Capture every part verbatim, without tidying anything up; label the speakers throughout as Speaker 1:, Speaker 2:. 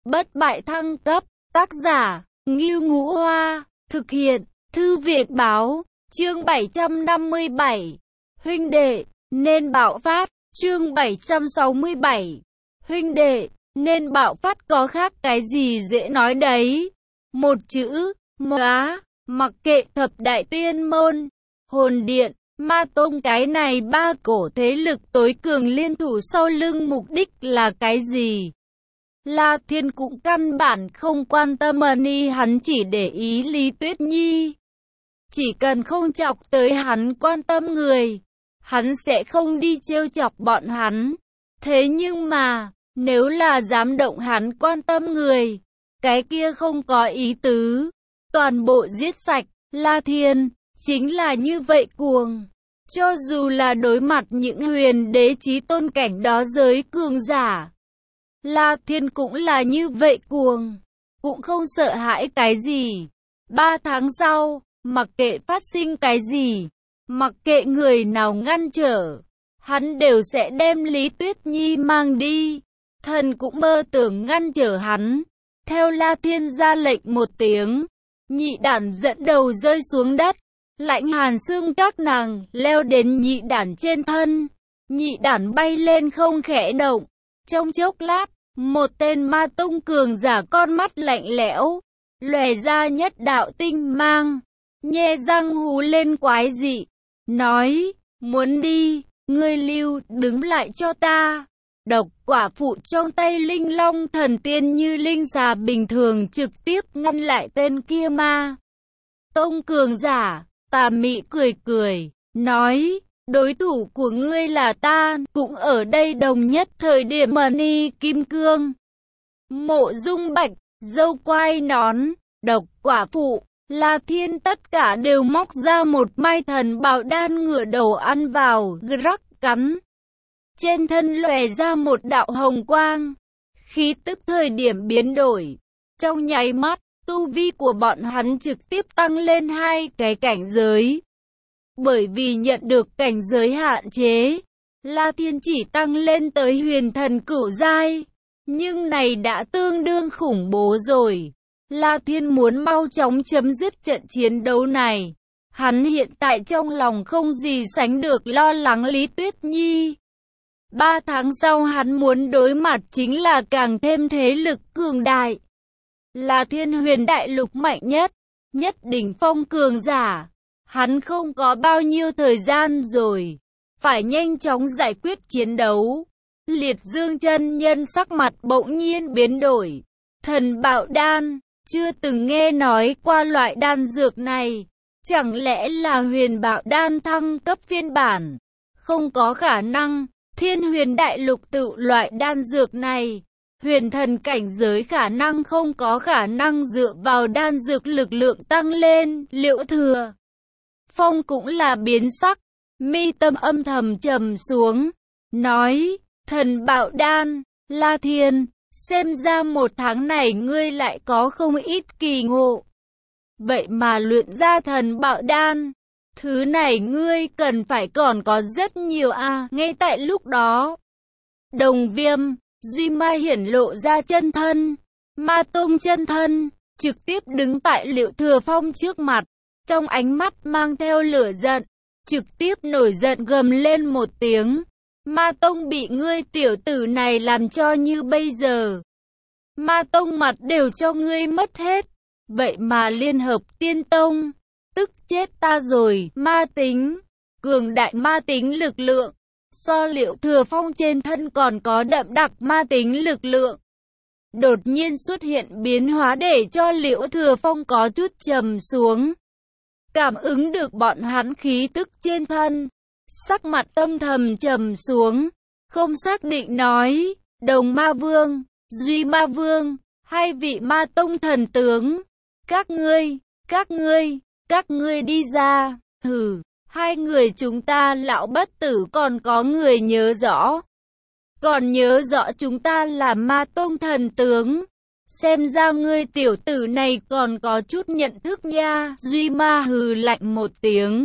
Speaker 1: bất bại thăng cấp, tác giả, Ngưu Ngũ Hoa, thực hiện, Thư viện báo, chương bảy trăm năm mươi bảy, huynh đệ, nên bạo phát, chương bảy trăm sáu mươi bảy, huynh đệ, nên bạo phát có khác cái gì dễ nói đấy, một chữ, móa, mặc kệ thập đại tiên môn, hồn điện, ma tông cái này ba cổ thế lực tối cường liên thủ sau lưng mục đích là cái gì? La Thiên cũng căn bản không quan tâm ni hắn chỉ để ý Lý Tuyết Nhi. Chỉ cần không chọc tới hắn quan tâm người, hắn sẽ không đi trêu chọc bọn hắn. Thế nhưng mà, nếu là dám động hắn quan tâm người, cái kia không có ý tứ. Toàn bộ giết sạch, La Thiên, chính là như vậy cuồng. Cho dù là đối mặt những huyền đế chí tôn cảnh đó giới cường giả, La Thiên cũng là như vậy cuồng, cũng không sợ hãi cái gì. Ba tháng sau, mặc kệ phát sinh cái gì, mặc kệ người nào ngăn trở, hắn đều sẽ đem Lý Tuyết Nhi mang đi. Thần cũng mơ tưởng ngăn trở hắn. Theo La Thiên ra lệnh một tiếng, nhị đản dẫn đầu rơi xuống đất. Lãnh hàn xương các nàng leo đến nhị đản trên thân. Nhị đản bay lên không khẽ động. Trong chốc lát, một tên ma tông cường giả con mắt lạnh lẽo, lòe ra nhất đạo tinh mang, nhe răng hú lên quái dị, nói, muốn đi, ngươi lưu, đứng lại cho ta. Độc quả phụ trong tay linh long thần tiên như linh xà bình thường trực tiếp ngăn lại tên kia ma tông cường giả. Tà mị cười cười, nói, đối thủ của ngươi là ta, cũng ở đây đồng nhất thời điểm ni kim cương. Mộ Dung Bạch, dâu quai nón, độc quả phụ, La Thiên tất cả đều móc ra một mai thần bảo đan ngửa đầu ăn vào, rắc cắn. Trên thân lòe ra một đạo hồng quang, khí tức thời điểm biến đổi. Trong nháy mắt, tu vi của bọn hắn trực tiếp tăng lên hai cái cảnh giới. Bởi vì nhận được cảnh giới hạn chế, La Thiên chỉ tăng lên tới huyền thần cửu giai. Nhưng này đã tương đương khủng bố rồi. La Thiên muốn mau chóng chấm dứt trận chiến đấu này. Hắn hiện tại trong lòng không gì sánh được lo lắng Lý Tuyết Nhi. Ba tháng sau hắn muốn đối mặt chính là càng thêm thế lực cường đại. Là Thiên Huyền đại lục mạnh nhất, nhất đỉnh phong cường giả. Hắn không có bao nhiêu thời gian rồi, phải nhanh chóng giải quyết chiến đấu. Liệt Dương chân nhân sắc mặt bỗng nhiên biến đổi. Thần bảo đan, chưa từng nghe nói qua loại đan dược này. Chẳng lẽ là huyền bảo đan thăng cấp phiên bản? Không có khả năng, Thiên Huyền đại lục tự loại đan dược này. Huyền thần cảnh giới khả năng không có khả năng dựa vào đan dược lực lượng tăng lên. Liễu Thừa Phong cũng là biến sắc, mi tâm âm thầm trầm xuống, nói, thần bảo đan, La Thiên, xem ra một tháng này ngươi lại có không ít kỳ ngộ. Vậy mà luyện ra thần bảo đan, thứ này ngươi cần phải còn có rất nhiều a. À. Ngay tại lúc đó, Đồng Viêm, Duy Ma hiển lộ ra chân thân, Ma Tông chân thân, trực tiếp đứng tại Liễu Thừa Phong trước mặt. Trong ánh mắt mang theo lửa giận, trực tiếp nổi giận gầm lên một tiếng. Ma Tông bị ngươi tiểu tử này làm cho như bây giờ. Ma Tông mặt đều cho ngươi mất hết. Vậy mà liên hợp Tiên Tông, tức chết ta rồi. Ma tính, cường đại ma tính lực lượng. So Liễu Thừa Phong trên thân còn có đậm đặc ma tính lực lượng. Đột nhiên xuất hiện biến hóa để cho Liễu Thừa Phong có chút trầm xuống. Cảm ứng được bọn hắn khí tức trên thân, sắc mặt âm thầm trầm xuống, không xác định nói, Đồng Ma Vương, Duy Ma Vương, hai vị Ma Tông thần tướng, các ngươi, các ngươi, các ngươi đi ra, hừ, hai người chúng ta lão bất tử còn có người nhớ rõ, còn nhớ rõ chúng ta là Ma Tông thần tướng. Xem ra ngươi tiểu tử này còn có chút nhận thức nha. Duy Ma hừ lạnh một tiếng,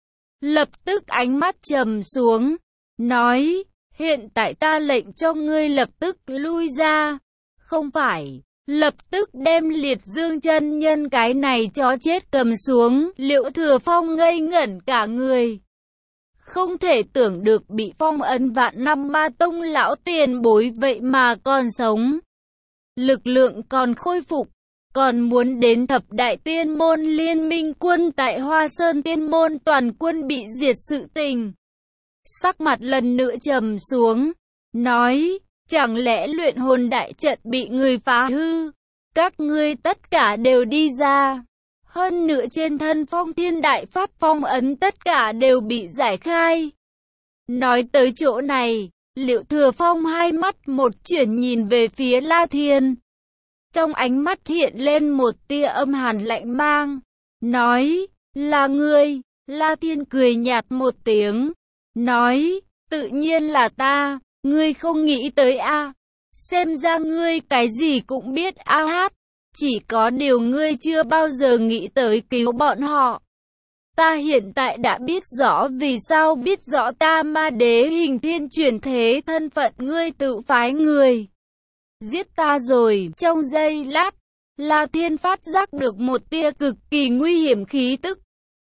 Speaker 1: lập tức ánh mắt trầm xuống, nói, hiện tại ta lệnh cho ngươi lập tức lui ra. Không phải, lập tức đem Liệt Dương chân nhân cái này chó chết cầm xuống. Liễu Thừa Phong ngây ngẩn cả người. Không thể tưởng được bị phong ấn vạn năm Ma Tông lão tiền bối vậy mà còn sống. Lực lượng còn khôi phục, còn muốn đến thập đại tiên môn liên minh quân tại Hoa Sơn tiên môn toàn quân bị diệt sự tình. Sắc mặt lần nữa trầm xuống, nói, chẳng lẽ luyện hồn đại trận bị người phá hư, các ngươi tất cả đều đi ra. Hơn nữa trên thân Phong Thiên Đại Pháp phong ấn tất cả đều bị giải khai. Nói tới chỗ này, Liễu Thừa Phong hai mắt một chuyển nhìn về phía La Thiên. Trong ánh mắt hiện lên một tia âm hàn lạnh mang, nói, là ngươi. La Thiên cười nhạt một tiếng, nói, tự nhiên là ta, ngươi không nghĩ tới a? À? Xem ra ngươi cái gì cũng biết a à hát, chỉ có điều ngươi chưa bao giờ nghĩ tới cứu bọn họ. Ta hiện tại đã biết rõ vì sao biết rõ ta Ma Đế hình thiên chuyển thế thân phận ngươi tự phái người giết ta rồi. Trong giây lát, La Thiên phát giác được một tia cực kỳ nguy hiểm khí tức.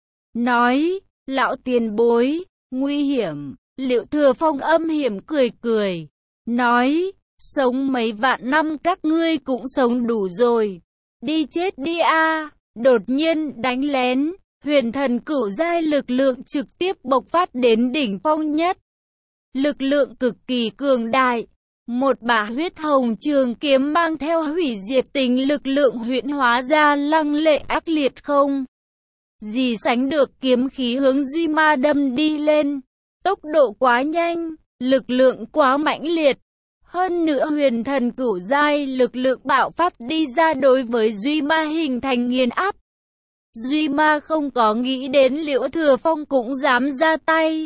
Speaker 1: Nói, lão tiền bối, nguy hiểm. Liễu Thừa Phong âm hiểm cười cười, nói, sống mấy vạn năm các ngươi cũng sống đủ rồi. Đi chết đi a. À. Đột nhiên đánh lén, huyền thần cửu giai lực lượng trực tiếp bộc phát đến đỉnh phong nhất. Lực lượng cực kỳ cường đại. Một bả huyết hồng trường kiếm mang theo hủy diệt tính lực lượng huyễn hóa ra lăng lệ ác liệt không gì sánh được kiếm khí hướng Duy Ma đâm đi lên. Tốc độ quá nhanh, lực lượng quá mãnh liệt. Hơn nữa huyền thần cửu giai lực lượng bạo phát đi ra đối với Duy Ma hình thành nghiền áp. Duy Ma không có nghĩ đến Liễu Thừa Phong cũng dám ra tay.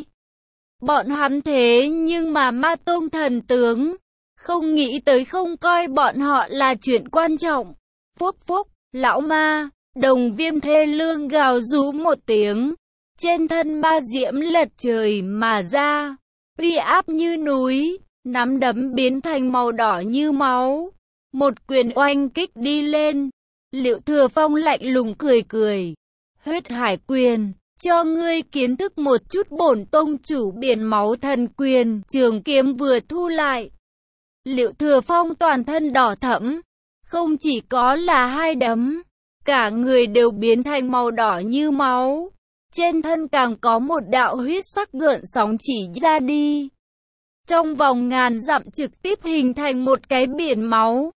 Speaker 1: Bọn hắn thế nhưng mà Ma Tông thần tướng, không nghĩ tới không coi bọn họ là chuyện quan trọng. Phúc phúc, lão ma, Đồng Viêm thê lương gào rú một tiếng. Trên thân ma diễm lật trời mà ra, uy áp như núi, nắm đấm biến thành màu đỏ như máu. Một quyền oanh kích đi lên. Liễu Thừa Phong lạnh lùng cười cười. Huyết hải quyền, cho ngươi kiến thức một chút bổn tông chủ biển máu thần quyền. Trường kiếm vừa thu lại, Liễu Thừa Phong toàn thân đỏ thẫm, không chỉ có là hai đấm, cả người đều biến thành màu đỏ như máu. Trên thân càng có một đạo huyết sắc gợn sóng chỉ ra đi. Trong vòng ngàn dặm trực tiếp hình thành một cái biển máu.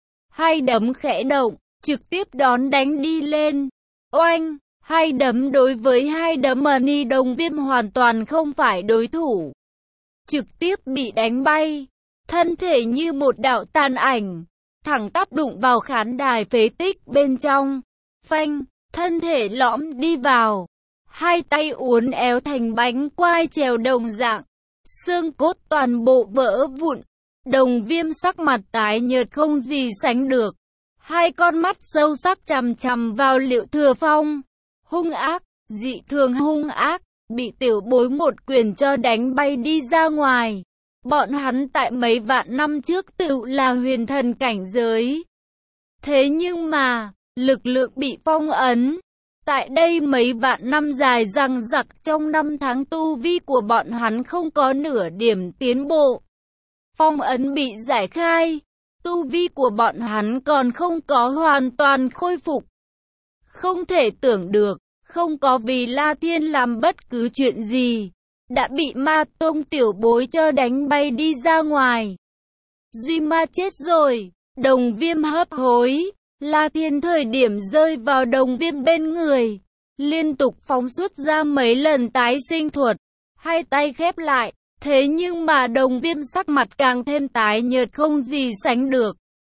Speaker 1: Hai đấm khẽ động, trực tiếp đón đánh đi lên. Oanh, hai đấm đối với hai đấm mà Ni Đồng Viêm hoàn toàn không phải đối thủ. Trực tiếp bị đánh bay, thân thể như một đạo tàn ảnh, thẳng tắp đụng vào khán đài phế tích bên trong. Phanh, thân thể lõm đi vào. Hai tay uốn éo thành bánh quai trèo đồng dạng, xương cốt toàn bộ vỡ vụn. Đồng Viêm sắc mặt tái nhợt không gì sánh được, hai con mắt sâu sắc chằm chằm vào Liễu Thừa Phong, hung ác, dị thường hung ác, bị tiểu bối một quyền cho đánh bay đi ra ngoài. Bọn hắn tại mấy vạn năm trước tự là huyền thần cảnh giới, thế nhưng mà lực lượng bị phong ấn. Tại đây mấy vạn năm dài dằng dặc, trong năm tháng tu vi của bọn hắn không có nửa điểm tiến bộ. Phong ấn bị giải khai, tu vi của bọn hắn còn không có hoàn toàn khôi phục. Không thể tưởng được, không có vì La Thiên làm bất cứ chuyện gì, đã bị Ma Tông tiểu bối cho đánh bay đi ra ngoài. Duy Ma chết rồi, Đồng Viêm hấp hối. La Thiên thời điểm rơi vào Đồng Viêm bên người, liên tục phóng xuất ra mấy lần tái sinh thuật, hai tay khép lại, thế nhưng mà Đồng Viêm sắc mặt càng thêm tái nhợt không gì sánh được.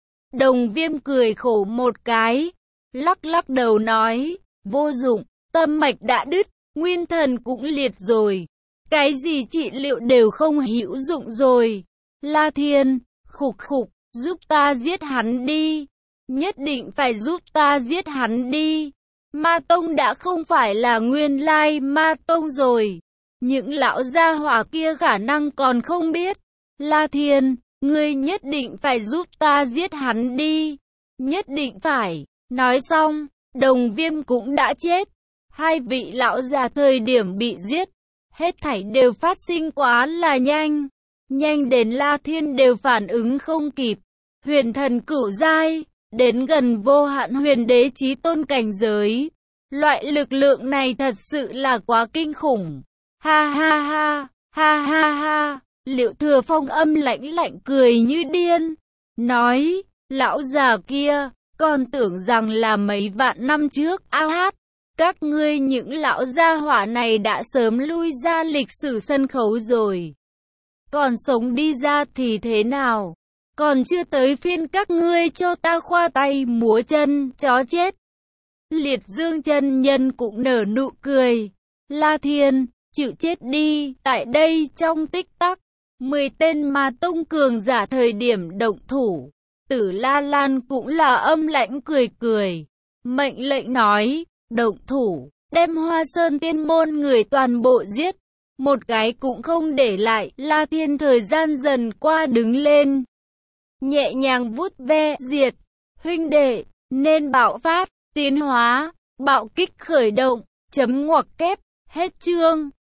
Speaker 1: Đồng Viêm cười khổ một cái, lắc lắc đầu nói, vô dụng, tâm mạch đã đứt, nguyên thần cũng liệt rồi, cái gì trị liệu đều không hữu dụng rồi. La Thiên, khục khục, giúp ta giết hắn đi. Nhất định phải giúp ta giết hắn đi. Ma Tông đã không phải là nguyên lai Ma Tông rồi. Những lão gia hỏa kia khả năng còn không biết. La Thiên, ngươi nhất định phải giúp ta giết hắn đi. nhất định phải. Nói xong, Đồng Viêm cũng đã chết. Hai vị lão già thời điểm bị giết, hết thảy đều phát sinh quá là nhanh. Nhanh đến La Thiên đều phản ứng không kịp. Huyền thần cửu giai, đến gần vô hạn huyền đế chí tôn cảnh giới. Loại lực lượng này thật sự là quá kinh khủng. Ha ha ha, ha ha ha. Liệu Thừa Phong âm lãnh lạnh cười như điên, nói, lão già kia, còn tưởng rằng là mấy vạn năm trước, a hát, các ngươi những lão gia hỏa này đã sớm lui ra lịch sử sân khấu rồi. Còn sống đi ra thì thế nào? Còn chưa tới phiên các ngươi cho ta khoa tay múa chân, chó chết. Liệt Dương chân nhân cũng nở nụ cười. La Thiên, chịu chết đi, tại đây trong tích tắc. Mười tên Ma Tông cường giả thời điểm động thủ. Tử La Lan cũng là âm lãnh cười cười. Mệnh lệnh nói, động thủ, đem Hoa Sơn Tiên môn người toàn bộ giết. Một cái cũng không để lại. La Thiên thời gian dần qua đứng lên, nhẹ nhàng vuốt ve, diệt, huynh đệ, nên bạo phát, tiến hóa, bạo kích khởi động, chấm ngoặc kép, hết chương.